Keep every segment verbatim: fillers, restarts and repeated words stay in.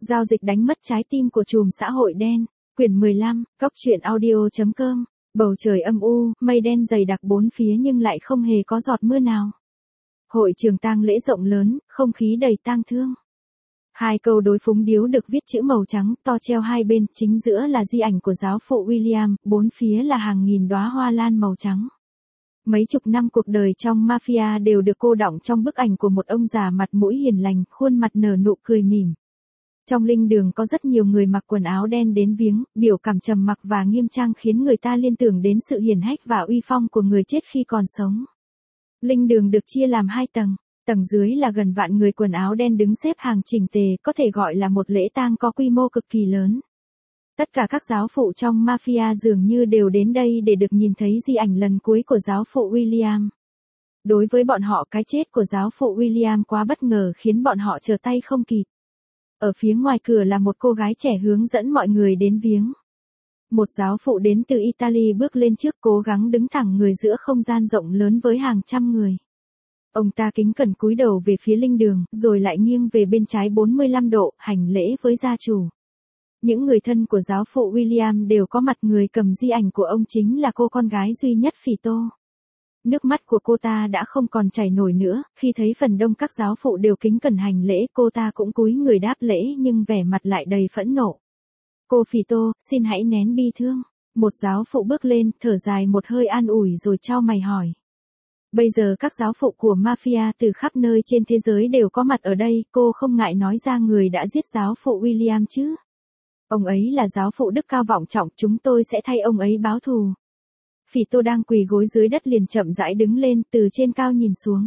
Giao dịch đánh mất trái tim của trùm xã hội đen. Quyển mười lăm, cóc truyện audio chấm com. Bầu trời âm u, mây đen dày đặc bốn phía nhưng lại không hề có giọt mưa nào. Hội trường tang lễ rộng lớn, không khí đầy tang thương. Hai câu đối phúng điếu được viết chữ màu trắng to treo hai bên, chính giữa là di ảnh của giáo phụ William, bốn phía là hàng nghìn đóa hoa lan màu trắng. Mấy chục năm cuộc đời trong mafia đều được cô đọng trong bức ảnh của một ông già mặt mũi hiền lành, khuôn mặt nở nụ cười mỉm. Trong linh đường có rất nhiều người mặc quần áo đen đến viếng, biểu cảm trầm mặc và nghiêm trang khiến người ta liên tưởng đến sự hiển hách và uy phong của người chết khi còn sống. Linh đường được chia làm hai tầng, tầng dưới là gần vạn người quần áo đen đứng xếp hàng chỉnh tề, có thể gọi là một lễ tang có quy mô cực kỳ lớn. Tất cả các giáo phụ trong mafia dường như đều đến đây để được nhìn thấy di ảnh lần cuối của giáo phụ William. Đối với bọn họ, cái chết của giáo phụ William quá bất ngờ khiến bọn họ trở tay không kịp. Ở phía ngoài cửa là một cô gái trẻ hướng dẫn mọi người đến viếng. Một giáo phụ đến từ Italy bước lên trước, cố gắng đứng thẳng người giữa không gian rộng lớn với hàng trăm người. Ông ta kính cẩn cúi đầu về phía linh đường, rồi lại nghiêng về bên trái bốn mươi lăm độ, hành lễ với gia chủ. Những người thân của giáo phụ William đều có mặt, người cầm di ảnh của ông chính là cô con gái duy nhất Phỉ Tô. Nước mắt của cô ta đã không còn chảy nổi nữa, khi thấy phần đông các giáo phụ đều kính cẩn hành lễ, cô ta cũng cúi người đáp lễ nhưng vẻ mặt lại đầy phẫn nộ. Cô Phỉ Tô, xin hãy nén bi thương. Một giáo phụ bước lên, thở dài một hơi an ủi rồi chau mày hỏi. Bây giờ các giáo phụ của mafia từ khắp nơi trên thế giới đều có mặt ở đây, cô không ngại nói ra người đã giết giáo phụ William chứ? Ông ấy là giáo phụ đức cao vọng trọng, chúng tôi sẽ thay ông ấy báo thù. Phỉ Tô đang quỳ gối dưới đất liền chậm rãi đứng lên, từ trên cao nhìn xuống.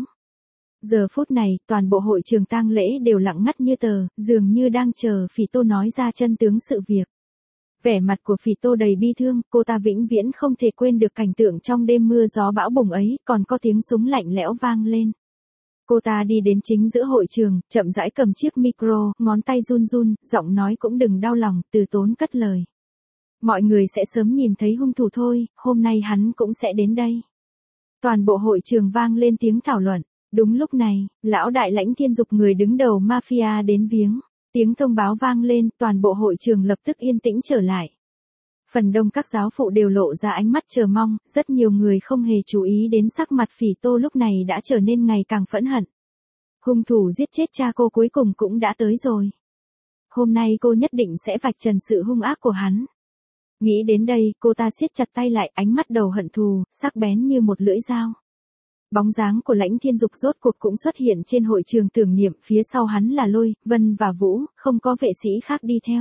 Giờ phút này, toàn bộ hội trường tang lễ đều lặng ngắt như tờ, dường như đang chờ Phỉ Tô nói ra chân tướng sự việc. Vẻ mặt của Phỉ Tô đầy bi thương, cô ta vĩnh viễn không thể quên được cảnh tượng trong đêm mưa gió bão bùng ấy, còn có tiếng súng lạnh lẽo vang lên. Cô ta đi đến chính giữa hội trường, chậm rãi cầm chiếc micro, ngón tay run run, giọng nói cũng đừng đau lòng, từ tốn cất lời. Mọi người sẽ sớm nhìn thấy hung thủ thôi, hôm nay hắn cũng sẽ đến đây. Toàn bộ hội trường vang lên tiếng thảo luận. Đúng lúc này, lão đại Lãnh Thiên Dục, người đứng đầu mafia đến viếng. Tiếng thông báo vang lên, toàn bộ hội trường lập tức yên tĩnh trở lại. Phần đông các giáo phụ đều lộ ra ánh mắt chờ mong, rất nhiều người không hề chú ý đến sắc mặt Phỉ Tô lúc này đã trở nên ngày càng phẫn hận. Hung thủ giết chết cha cô cuối cùng cũng đã tới rồi. Hôm nay cô nhất định sẽ vạch trần sự hung ác của hắn. Nghĩ đến đây, cô ta siết chặt tay lại, ánh mắt đầu hận thù, sắc bén như một lưỡi dao. Bóng dáng của Lãnh Thiên Dục rốt cuộc cũng xuất hiện trên hội trường tưởng niệm, phía sau hắn là Lôi, Vân và Vũ, không có vệ sĩ khác đi theo.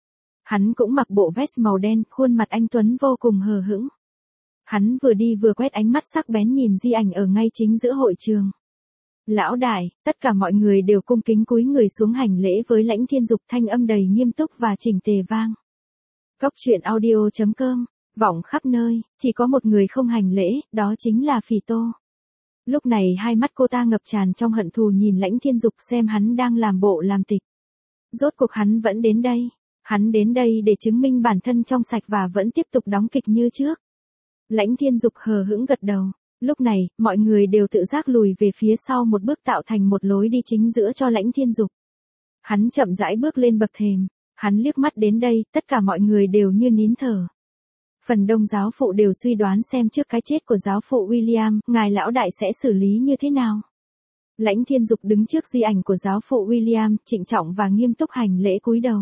Hắn cũng mặc bộ vest màu đen, khuôn mặt anh tuấn vô cùng hờ hững. Hắn vừa đi vừa quét ánh mắt sắc bén nhìn di ảnh ở ngay chính giữa hội trường. Lão đại, tất cả mọi người đều cung kính cúi người xuống hành lễ với Lãnh Thiên Dục, thanh âm đầy nghiêm túc và chỉnh tề vang. Cóc truyện audio chấm com, vọng khắp nơi, chỉ có một người không hành lễ, đó chính là Phỉ Tô. Lúc này hai mắt cô ta ngập tràn trong hận thù nhìn Lãnh Thiên Dục, xem hắn đang làm bộ làm tịch. Rốt cuộc hắn vẫn đến đây. Hắn đến đây để chứng minh bản thân trong sạch và vẫn tiếp tục đóng kịch như trước. Lãnh Thiên Dục hờ hững gật đầu. Lúc này, mọi người đều tự giác lùi về phía sau một bước, tạo thành một lối đi chính giữa cho Lãnh Thiên Dục. Hắn chậm rãi bước lên bậc thềm. Hắn liếc mắt đến đây, tất cả mọi người đều như nín thở. Phần đông giáo phụ đều suy đoán xem trước cái chết của giáo phụ William, ngài lão đại sẽ xử lý như thế nào. Lãnh Thiên Dục đứng trước di ảnh của giáo phụ William, trịnh trọng và nghiêm túc hành lễ cúi đầu.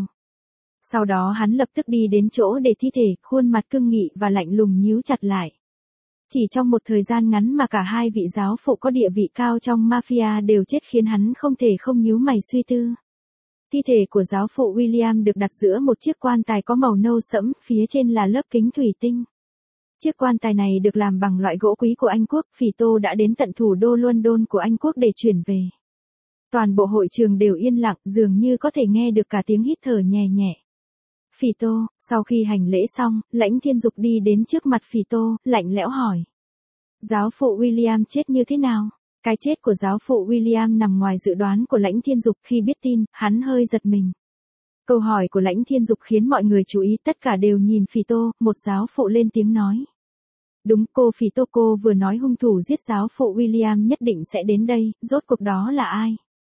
Sau đó hắn lập tức đi đến chỗ để thi thể, khuôn mặt cương nghị và lạnh lùng nhíu chặt lại. Chỉ trong một thời gian ngắn mà cả hai vị giáo phụ có địa vị cao trong mafia đều chết khiến hắn không thể không nhíu mày suy tư. Thi thể của giáo phụ William được đặt giữa một chiếc quan tài có màu nâu sẫm, phía trên là lớp kính thủy tinh. Chiếc quan tài này được làm bằng loại gỗ quý của Anh Quốc, Phỉ Tô đã đến tận thủ đô London của Anh Quốc để chuyển về. Toàn bộ hội trường đều yên lặng, dường như có thể nghe được cả tiếng hít thở nhẹ nhẹ. Phỉ Tô, sau khi hành lễ xong, Lãnh Thiên Dục đi đến trước mặt Phỉ Tô, lạnh lẽo hỏi. Giáo phụ William chết như thế nào? Cái chết của giáo phụ William nằm ngoài dự đoán của Lãnh Thiên Dục, khi biết tin, hắn hơi giật mình. Câu hỏi của Lãnh Thiên Dục khiến mọi người chú ý, tất cả đều nhìn Phỉ Tô, một giáo phụ lên tiếng nói. Đúng, cô Phỉ Tô, cô vừa nói hung thủ giết giáo phụ William nhất định sẽ đến đây, rốt cuộc đó là ai?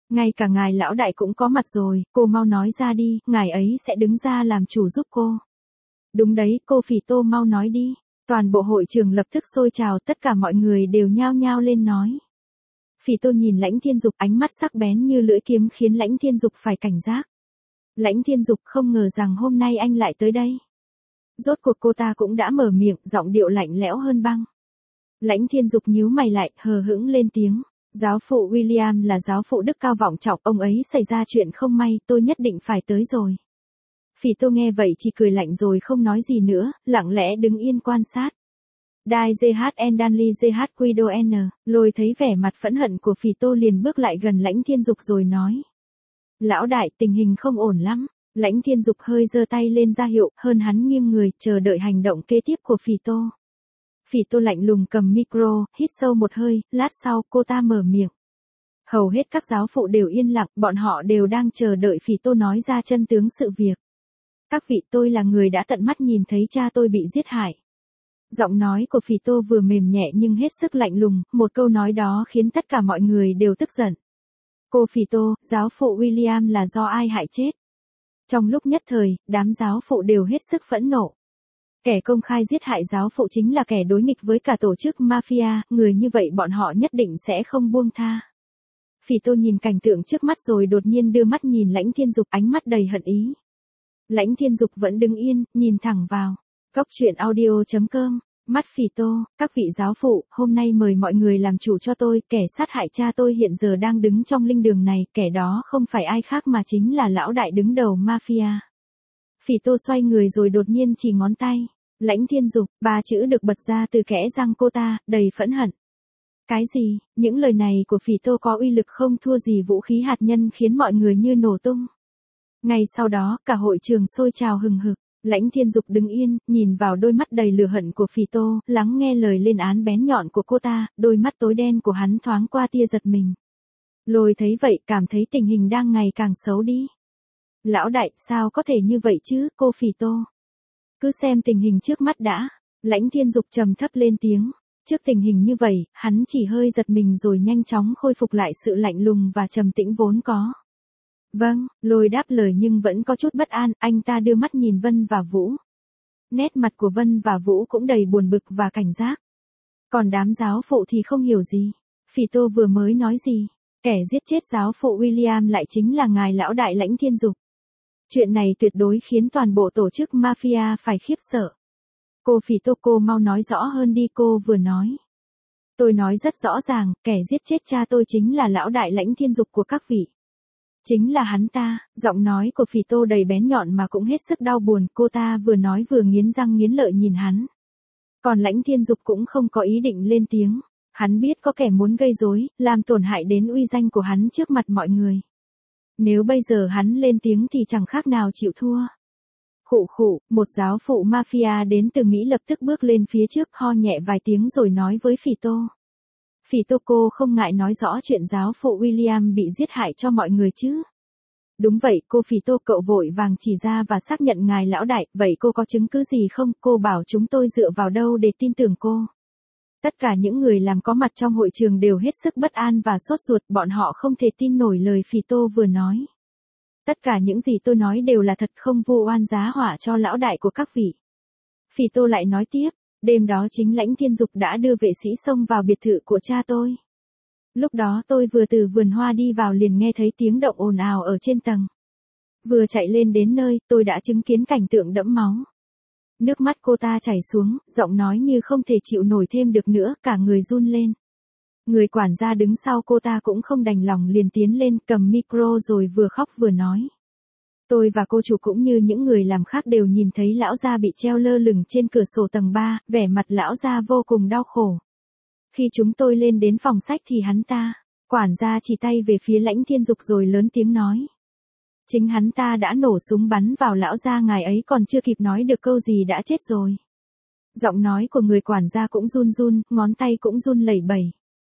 Ngay cả ngài lão đại cũng có mặt rồi, cô mau nói ra đi, ngài ấy sẽ đứng ra làm chủ giúp cô. Đúng đấy, cô Phỉ Tô mau nói đi. Toàn bộ hội trường lập tức sôi trào, tất cả mọi người đều nhao nhao lên nói. Phỉ Tô nhìn Lãnh Thiên Dục, ánh mắt sắc bén như lưỡi kiếm khiến Lãnh Thiên Dục phải cảnh giác. Lãnh Thiên Dục không ngờ rằng hôm nay anh lại tới đây. Rốt cuộc cô ta cũng đã mở miệng, giọng điệu lạnh lẽo hơn băng. Lãnh Thiên Dục nhíu mày lại, hờ hững lên tiếng. Giáo phụ William là giáo phụ đức cao vọng trọng, ông ấy xảy ra chuyện không may, tôi nhất định phải tới rồi. Phỉ Tô nghe vậy chỉ cười lạnh rồi không nói gì nữa, lặng lẽ đứng yên quan sát. Dai giê hát en Danley giê hát Quido N, Lôi thấy vẻ mặt phẫn hận của Phỉ Tô liền bước lại gần Lãnh Thiên Dục rồi nói. Lão đại, tình hình không ổn lắm. Lãnh Thiên Dục hơi giơ tay lên ra hiệu, hơn hắn nghiêng người, chờ đợi hành động kế tiếp của Phỉ Tô. Phỉ Tô lạnh lùng cầm micro, hít sâu một hơi, lát sau cô ta mở miệng. Hầu hết các giáo phụ đều yên lặng, bọn họ đều đang chờ đợi Phỉ Tô nói ra chân tướng sự việc. Các vị, tôi là người đã tận mắt nhìn thấy cha tôi bị giết hại. Giọng nói của Phỉ Tô vừa mềm nhẹ nhưng hết sức lạnh lùng, một câu nói đó khiến tất cả mọi người đều tức giận. Cô Phỉ Tô, giáo phụ William là do ai hại chết? Trong lúc nhất thời, đám giáo phụ đều hết sức phẫn nộ. Kẻ công khai giết hại giáo phụ chính là kẻ đối nghịch với cả tổ chức mafia, người như vậy bọn họ nhất định sẽ không buông tha. Phỉ Tô nhìn cảnh tượng trước mắt rồi đột nhiên đưa mắt nhìn Lãnh Thiên Dục, ánh mắt đầy hận ý. Lãnh Thiên Dục vẫn đứng yên, nhìn thẳng vào. Cốc truyện audio chấm com, mắt Phỉ Tô, các vị giáo phụ, hôm nay mời mọi người làm chủ cho tôi, kẻ sát hại cha tôi hiện giờ đang đứng trong linh đường này, kẻ đó không phải ai khác mà chính là lão đại đứng đầu mafia. Phỉ Tô xoay người rồi đột nhiên chỉ ngón tay. Lãnh Thiên Dục, ba chữ được bật ra từ kẽ răng cô ta, đầy phẫn hận. Cái gì, những lời này của Phỉ Tô có uy lực không thua gì vũ khí hạt nhân khiến mọi người như nổ tung. Ngay sau đó, cả hội trường sôi trào hừng hực. Lãnh Thiên Dục đứng yên, nhìn vào đôi mắt đầy lửa hận của Phỉ Tô, lắng nghe lời lên án bén nhọn của cô ta, đôi mắt tối đen của hắn thoáng qua tia giật mình. Lôi thấy vậy, cảm thấy tình hình đang ngày càng xấu đi. Lão đại, sao có thể như vậy chứ, cô Phỉ Tô? Cứ xem tình hình trước mắt đã. Lãnh Thiên Dục trầm thấp lên tiếng. Trước tình hình như vậy, hắn chỉ hơi giật mình rồi nhanh chóng khôi phục lại sự lạnh lùng và trầm tĩnh vốn có. Vâng, Lôi đáp lời nhưng vẫn có chút bất an, anh ta đưa mắt nhìn Vân và Vũ. Nét mặt của Vân và Vũ cũng đầy buồn bực và cảnh giác. Còn đám giáo phụ thì không hiểu gì. Phỉ Tô vừa mới nói gì? Kẻ giết chết giáo phụ William lại chính là ngài lão đại Lãnh Thiên Dục. Chuyện này tuyệt đối khiến toàn bộ tổ chức mafia phải khiếp sợ. Cô Phỉ Tô, cô mau nói rõ hơn đi, cô vừa nói. Tôi nói rất rõ ràng, kẻ giết chết cha tôi chính là lão đại Lãnh Thiên Dục của các vị. Chính là hắn ta. Giọng nói của Phỉ Tô đầy bén nhọn mà cũng hết sức đau buồn, cô ta vừa nói vừa nghiến răng nghiến lợi nhìn hắn. Còn Lãnh Thiên Dục cũng không có ý định lên tiếng. Hắn biết có kẻ muốn gây rối, làm tổn hại đến uy danh của hắn trước mặt mọi người. Nếu bây giờ hắn lên tiếng thì chẳng khác nào chịu thua. Khụ khụ, một giáo phụ mafia đến từ Mỹ lập tức bước lên phía trước, ho nhẹ vài tiếng rồi nói với Phỉ Tô. Phỉ Tô, cô không ngại nói rõ chuyện giáo phụ William bị giết hại cho mọi người chứ? Đúng vậy, cô Phỉ Tô, cậu vội vàng chỉ ra và xác nhận ngài lão đại, vậy cô có chứng cứ gì không? Cô bảo chúng tôi dựa vào đâu để tin tưởng cô? Tất cả những người làm có mặt trong hội trường đều hết sức bất an và sốt ruột, bọn họ không thể tin nổi lời Phỉ Tô vừa nói. Tất cả những gì tôi nói đều là thật, không vu oan giá họa cho lão đại của các vị. Phỉ Tô lại nói tiếp, đêm đó chính Lãnh Thiên Dục đã đưa vệ sĩ xông vào biệt thự của cha tôi. Lúc đó tôi vừa từ vườn hoa đi vào liền nghe thấy tiếng động ồn ào ở trên tầng. Vừa chạy lên đến nơi, tôi đã chứng kiến cảnh tượng đẫm máu. Nước mắt cô ta chảy xuống, giọng nói như không thể chịu nổi thêm được nữa, cả người run lên. Người quản gia đứng sau cô ta cũng không đành lòng liền tiến lên cầm micro rồi vừa khóc vừa nói. Tôi và cô chủ cũng như những người làm khác đều nhìn thấy lão gia bị treo lơ lửng trên cửa sổ tầng ba, vẻ mặt lão gia vô cùng đau khổ. Khi chúng tôi lên đến phòng sách thì hắn ta, quản gia chỉ tay về phía Lãnh Thiên Dục rồi lớn tiếng nói. Chính hắn ta đã nổ súng bắn vào lão gia, ngài ấy còn chưa kịp nói được câu gì đã chết rồi. Giọng nói của người quản gia cũng run run, ngón tay cũng run lẩy bẩy.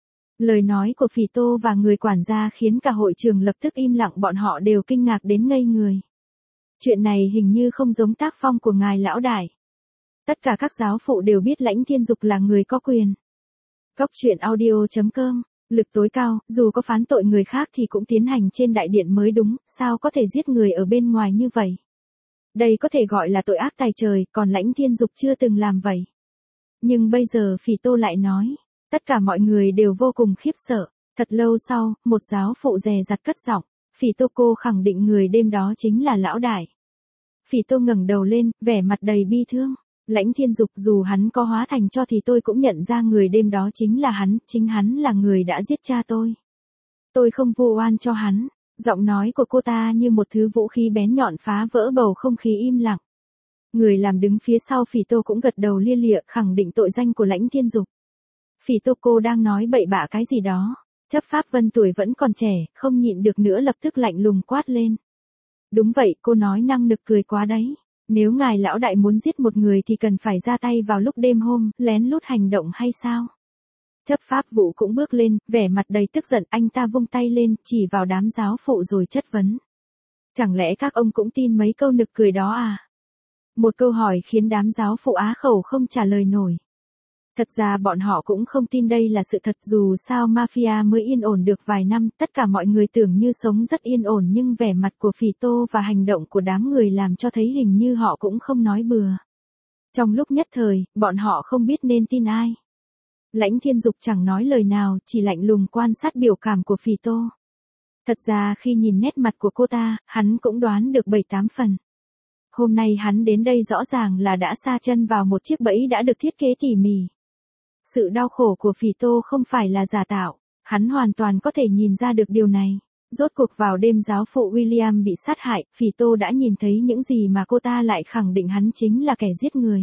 Lời nói của Phỉ Tô và người quản gia khiến cả hội trường lập tức im lặng, bọn họ đều kinh ngạc đến ngây người. Chuyện này hình như không giống tác phong của ngài lão đại. Tất cả các giáo phụ đều biết Lãnh Thiên Dục là người có quyền. Cốc truyện audio chấm com Lực tối cao, dù có phán tội người khác thì cũng tiến hành trên đại điện mới đúng, sao có thể giết người ở bên ngoài như vậy? Đây có thể gọi là tội ác tày trời, còn Lãnh Thiên Dục chưa từng làm vậy. Nhưng bây giờ Phỉ Tô lại nói, tất cả mọi người đều vô cùng khiếp sợ. Thật lâu sau, một giáo phụ dè dặt cất giọng, Phỉ Tô cô khẳng định người đêm đó chính là lão đại. Phỉ Tô ngẩng đầu lên, vẻ mặt đầy bi thương. Lãnh Thiên Dục dù hắn có hóa thành cho thì tôi cũng nhận ra người đêm đó chính là hắn, chính hắn là người đã giết cha tôi. Tôi không vu oan cho hắn. Giọng nói của cô ta như một thứ vũ khí bén nhọn phá vỡ bầu không khí im lặng. Người làm đứng phía sau Phỉ Tô cũng gật đầu lia lịa khẳng định tội danh của Lãnh Thiên Dục. Phỉ Tô cô đang nói bậy bạ cái gì đó. Chấp pháp Vân tuổi vẫn còn trẻ, không nhịn được nữa lập tức lạnh lùng quát lên. Đúng vậy, cô nói năng nực cười quá đấy. Nếu ngài lão đại muốn giết một người thì cần phải ra tay vào lúc đêm hôm, lén lút hành động hay sao? Chấp pháp Vũ cũng bước lên, vẻ mặt đầy tức giận, anh ta vung tay lên, chỉ vào đám giáo phụ rồi chất vấn. Chẳng lẽ các ông cũng tin mấy câu nực cười đó à? Một câu hỏi khiến đám giáo phụ á khẩu không trả lời nổi. Thật ra bọn họ cũng không tin đây là sự thật, dù sao mafia mới yên ổn được vài năm, tất cả mọi người tưởng như sống rất yên ổn nhưng vẻ mặt của Phỉ Tô và hành động của đám người làm cho thấy hình như họ cũng không nói bừa. Trong lúc nhất thời, bọn họ không biết nên tin ai. Lãnh Thiên Dục chẳng nói lời nào, chỉ lạnh lùng quan sát biểu cảm của Phỉ Tô. Thật ra khi nhìn nét mặt của cô ta, hắn cũng đoán được bảy tám phần. Hôm nay hắn đến đây rõ ràng là đã sa chân vào một chiếc bẫy đã được thiết kế tỉ mỉ. Sự đau khổ của Phỉ Tô không phải là giả tạo, hắn hoàn toàn có thể nhìn ra được điều này. Rốt cuộc vào đêm giáo phụ William bị sát hại, Phỉ Tô đã nhìn thấy những gì mà cô ta lại khẳng định hắn chính là kẻ giết người.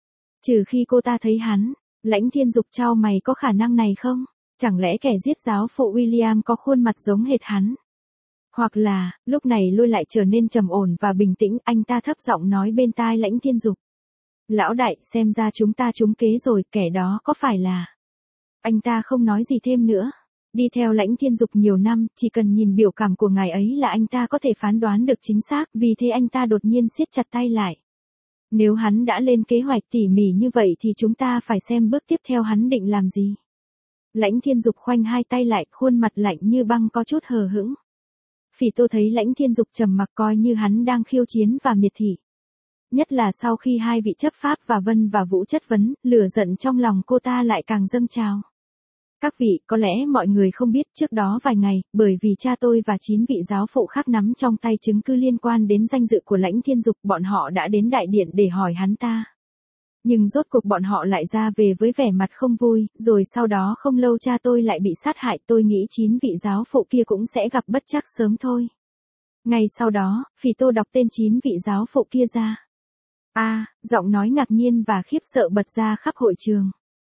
Trừ khi cô ta thấy hắn. Lãnh Thiên Dục chau mày, có khả năng này không? Chẳng lẽ kẻ giết giáo phụ William có khuôn mặt giống hệt hắn? Hoặc là, lúc này Lôi lại trở nên trầm ổn và bình tĩnh, anh ta thấp giọng nói bên tai Lãnh Thiên Dục. Lão đại, xem ra chúng ta trúng kế rồi, kẻ đó có phải là... Anh ta không nói gì thêm nữa. Đi theo Lãnh Thiên Dục nhiều năm, chỉ cần nhìn biểu cảm của ngài ấy là anh ta có thể phán đoán được chính xác, vì thế anh ta đột nhiên siết chặt tay lại. Nếu hắn đã lên kế hoạch tỉ mỉ như vậy thì chúng ta phải xem bước tiếp theo hắn định làm gì. Lãnh Thiên Dục khoanh hai tay lại, khuôn mặt lạnh như băng có chút hờ hững. Phỉ Tô thấy Lãnh Thiên Dục trầm mặc coi như hắn đang khiêu chiến và miệt thị. Nhất là sau khi hai vị chấp pháp và Vân và Vũ chất vấn, lửa giận trong lòng cô ta lại càng dâng trào. Các vị, có lẽ mọi người không biết trước đó vài ngày, bởi vì cha tôi và chín vị giáo phụ khác nắm trong tay chứng cứ liên quan đến danh dự của Lãnh Thiên Dục, bọn họ đã đến đại điện để hỏi hắn ta. Nhưng rốt cuộc bọn họ lại ra về với vẻ mặt không vui, rồi sau đó không lâu cha tôi lại bị sát hại, tôi nghĩ chín vị giáo phụ kia cũng sẽ gặp bất trắc sớm thôi. Ngay sau đó, Phỉ Tô đọc tên chín vị giáo phụ kia ra. A, à, giọng nói ngạc nhiên và khiếp sợ bật ra khắp hội trường.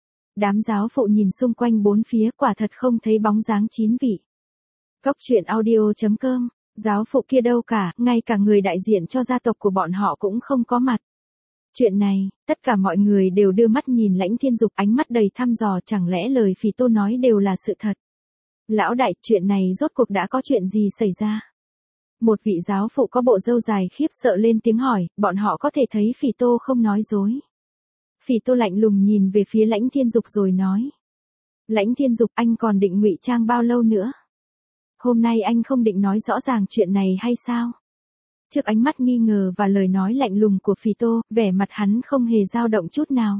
Đám giáo phụ nhìn xung quanh bốn phía, quả thật không thấy bóng dáng chín vị. Cốc truyện audio chấm com, giáo phụ kia đâu cả, ngay cả người đại diện cho gia tộc của bọn họ cũng không có mặt. Chuyện này, tất cả mọi người đều đưa mắt nhìn Lãnh Thiên Dục, ánh mắt đầy thăm dò, chẳng lẽ lời Phỉ Tô nói đều là sự thật. Lão đại, chuyện này rốt cuộc đã có chuyện gì xảy ra? Một vị giáo phụ có bộ râu dài khiếp sợ lên tiếng hỏi, bọn họ có thể thấy Phỉ Tô không nói dối. Phỉ Tô lạnh lùng nhìn về phía Lãnh Thiên Dục rồi nói. Lãnh Thiên Dục, anh còn định ngụy trang bao lâu nữa? Hôm nay anh không định nói rõ ràng chuyện này hay sao? Trước ánh mắt nghi ngờ và lời nói lạnh lùng của Phỉ Tô, vẻ mặt hắn không hề dao động chút nào.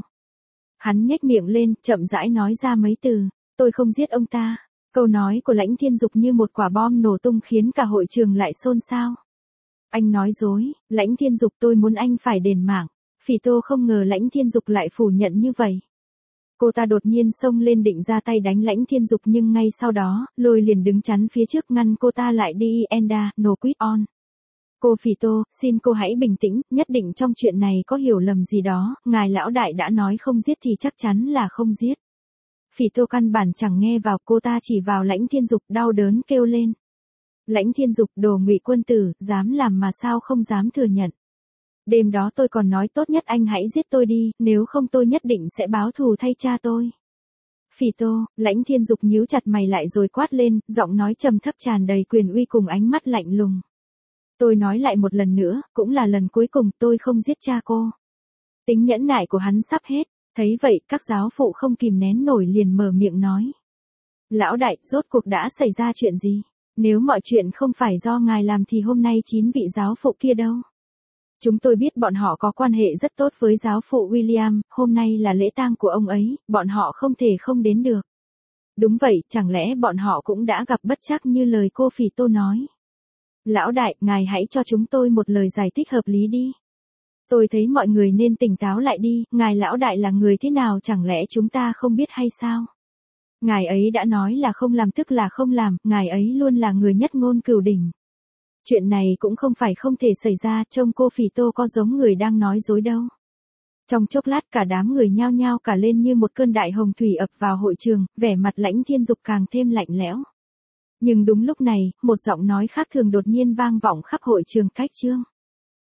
Hắn nhếch miệng lên, chậm rãi nói ra mấy từ, tôi không giết ông ta. Câu nói của Lãnh Thiên Dục như một quả bom nổ tung khiến cả hội trường lại xôn xao. Anh nói dối, Lãnh Thiên Dục, tôi muốn anh phải đền mạng. Phỉ Tô không ngờ Lãnh Thiên Dục lại phủ nhận như vậy. Cô ta đột nhiên xông lên định ra tay đánh Lãnh Thiên Dục nhưng ngay sau đó, Lôi liền đứng chắn phía trước ngăn cô ta lại đi. Enda, no quit on. Cô Phỉ Tô, xin cô hãy bình tĩnh, nhất định trong chuyện này có hiểu lầm gì đó, ngài lão đại đã nói không giết thì chắc chắn là không giết. Phỉ Tô căn bản chẳng nghe vào, cô ta chỉ vào Lãnh Thiên Dục đau đớn kêu lên. Lãnh Thiên Dục, đồ ngụy quân tử, dám làm mà sao không dám thừa nhận. Đêm đó tôi còn nói tốt nhất anh hãy giết tôi đi, nếu không tôi nhất định sẽ báo thù thay cha tôi. Phỉ Tô, Lãnh Thiên Dục nhíu chặt mày lại rồi quát lên, giọng nói trầm thấp tràn đầy quyền uy cùng ánh mắt lạnh lùng. Tôi nói lại một lần nữa, cũng là lần cuối cùng, tôi không giết cha cô. Tính nhẫn nại của hắn sắp hết, thấy vậy các giáo phụ không kìm nén nổi liền mở miệng nói. Lão đại, rốt cuộc đã xảy ra chuyện gì? Nếu mọi chuyện không phải do ngài làm thì hôm nay chín vị giáo phụ kia đâu? Chúng tôi biết bọn họ có quan hệ rất tốt với giáo phụ William, hôm nay là lễ tang của ông ấy, bọn họ không thể không đến được. Đúng vậy, chẳng lẽ bọn họ cũng đã gặp bất trắc như lời cô Phỉ Tô nói? Lão đại, ngài hãy cho chúng tôi một lời giải thích hợp lý đi. Tôi thấy mọi người nên tỉnh táo lại đi, ngài lão đại là người thế nào chẳng lẽ chúng ta không biết hay sao? Ngài ấy đã nói là không làm tức là không làm, ngài ấy luôn là người nhất ngôn cửu đỉnh. Chuyện này cũng không phải không thể xảy ra, trông cô Phỉ Tô có giống người đang nói dối đâu. Trong chốc lát cả đám người nhao nhao cả lên như một cơn đại hồng thủy ập vào hội trường, vẻ mặt Lãnh Thiên Dục càng thêm lạnh lẽo. Nhưng đúng lúc này, một giọng nói khác thường đột nhiên vang vọng khắp hội trường: Cách Trương.